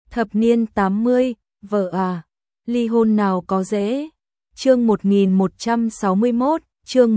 Thập niên 80, vợ à, ly hôn nào có dễ. Chương 1161, chương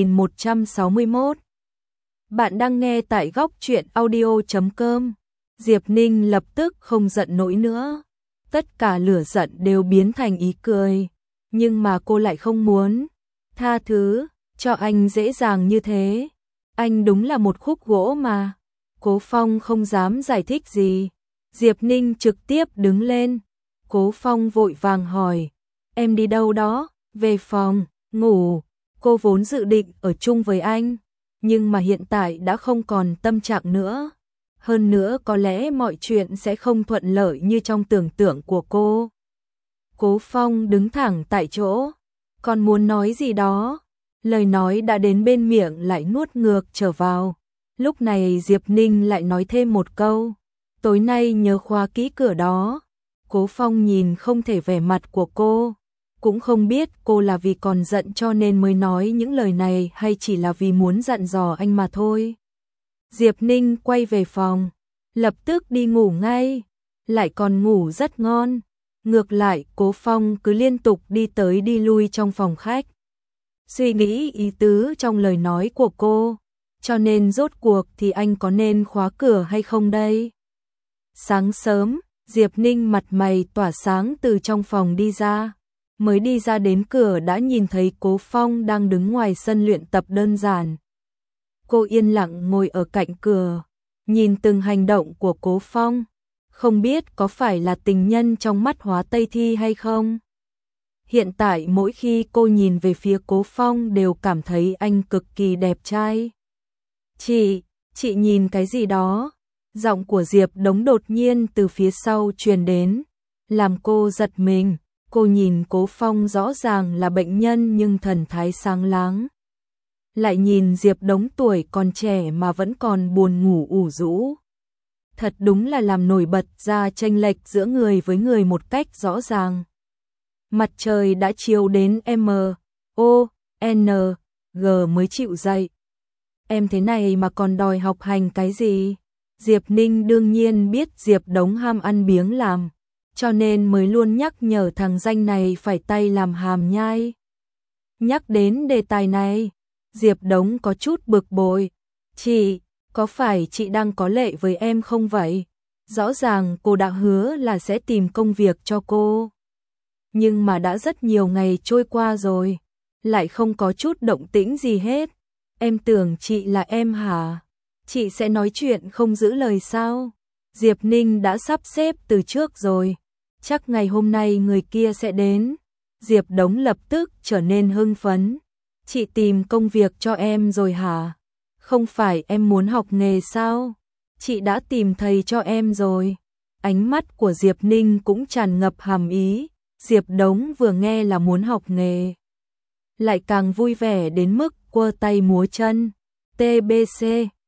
1161. Bạn đang nghe tại góc truyện audio.com. Diệp Ninh lập tức không giận nổi nữa. Tất cả lửa giận đều biến thành ý cười. Nhưng mà cô lại không muốn tha thứ cho anh dễ dàng như thế. Anh đúng là một khúc gỗ mà. Cố Phong không dám giải thích gì. Diệp Ninh trực tiếp đứng lên. Cố Phong vội vàng hỏi, em đi đâu đó? Về phòng, ngủ. Cô vốn dự định ở chung với anh, nhưng mà hiện tại đã không còn tâm trạng nữa. Hơn nữa có lẽ mọi chuyện sẽ không thuận lợi như trong tưởng tượng của cô. Cố Phong đứng thẳng tại chỗ, còn muốn nói gì đó. Lời nói đã đến bên miệng lại nuốt ngược trở vào. Lúc này Diệp Ninh lại nói thêm một câu, tối nay nhớ khóa kỹ cửa đó. Cố Phong nhìn không thể vẻ mặt của cô, cũng không biết cô là vì còn giận cho nên mới nói những lời này hay chỉ là vì muốn dặn dò anh mà thôi. Diệp Ninh quay về phòng, lập tức đi ngủ ngay, lại còn ngủ rất ngon. Ngược lại, Cố Phong cứ liên tục đi tới đi lui trong phòng khách, suy nghĩ ý tứ trong lời nói của cô, cho nên rốt cuộc thì anh có nên khóa cửa hay không đây? Sáng sớm, Diệp Ninh mặt mày tỏa sáng từ trong phòng đi ra. Mới đi ra đến cửa đã nhìn thấy Cố Phong đang đứng ngoài sân luyện tập đơn giản. Cô yên lặng ngồi ở cạnh cửa, nhìn từng hành động của Cố Phong. Không biết có phải là tình nhân trong mắt Hóa Tây Thi hay không? Hiện tại mỗi khi cô nhìn về phía Cố Phong đều cảm thấy anh cực kỳ đẹp trai. Chị nhìn cái gì đó? Giọng của Diệp Đống đột nhiên từ phía sau truyền đến, làm cô giật mình. Cô nhìn Cố Phong rõ ràng là bệnh nhân nhưng thần thái sáng láng. Lại nhìn Diệp Đống tuổi còn trẻ mà vẫn còn buồn ngủ ủ rũ. Thật đúng là làm nổi bật ra chênh lệch giữa người với người một cách rõ ràng. Mặt trời đã chiếu đến M.O.N.G mới chịu dậy. Em thế này mà còn đòi học hành cái gì? Diệp Ninh đương nhiên biết Diệp Đống ham ăn biếng làm, cho nên mới luôn nhắc nhở thằng danh này phải tay làm hàm nhai. Nhắc đến đề tài này, Diệp Đống có chút bực bội. Chị, có phải chị đang có lệ với em không vậy? Rõ ràng cô đã hứa là sẽ tìm công việc cho cô. Nhưng mà đã rất nhiều ngày trôi qua rồi, lại không có chút động tĩnh gì hết. Em tưởng chị là em hả? Chị sẽ nói chuyện không giữ lời sao? Diệp Ninh đã sắp xếp từ trước rồi, chắc ngày hôm nay người kia sẽ đến. Diệp Đống lập tức trở nên hưng phấn. Chị tìm công việc cho em rồi hả? Không phải em muốn học nghề sao? Chị đã tìm thầy cho em rồi. Ánh mắt của Diệp Ninh cũng tràn ngập hàm ý. Diệp Đống vừa nghe là muốn học nghề, lại càng vui vẻ đến mức quơ tay múa chân. TBC,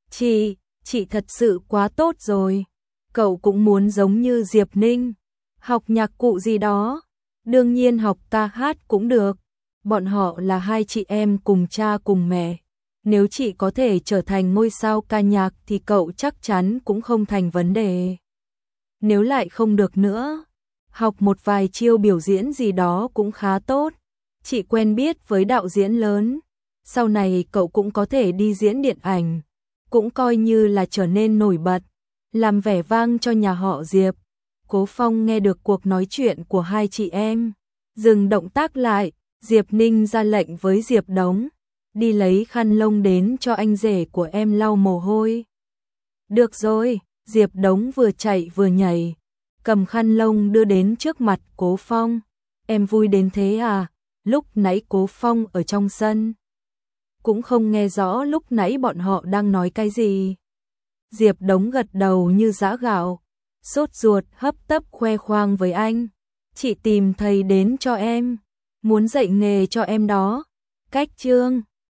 chị thật sự quá tốt rồi. Cậu cũng muốn giống như Diệp Ninh, học nhạc cụ gì đó, đương nhiên học ca hát cũng được. Bọn họ là hai chị em cùng cha cùng mẹ. Nếu chị có thể trở thành ngôi sao ca nhạc thì cậu chắc chắn cũng không thành vấn đề. Nếu lại không được nữa, học một vài chiêu biểu diễn gì đó cũng khá tốt. Chị quen biết với đạo diễn lớn, sau này cậu cũng có thể đi diễn điện ảnh, cũng coi như là trở nên nổi bật, làm vẻ vang cho nhà họ Diệp. Cố Phong nghe được cuộc nói chuyện của hai chị em, dừng động tác lại. Diệp Ninh ra lệnh với Diệp Đống, đi lấy khăn lông đến cho anh rể của em lau mồ hôi. Được rồi, Diệp Đống vừa chạy vừa nhảy, cầm khăn lông đưa đến trước mặt Cố Phong. Em vui đến thế à? Lúc nãy Cố Phong ở trong sân, cũng không nghe rõ lúc nãy bọn họ đang nói cái gì. Diệp Đống gật đầu như giã gạo, sốt ruột hấp tấp khoe khoang với anh. Chị tìm thầy đến cho em, muốn dạy nghề cho em đó. Cách chương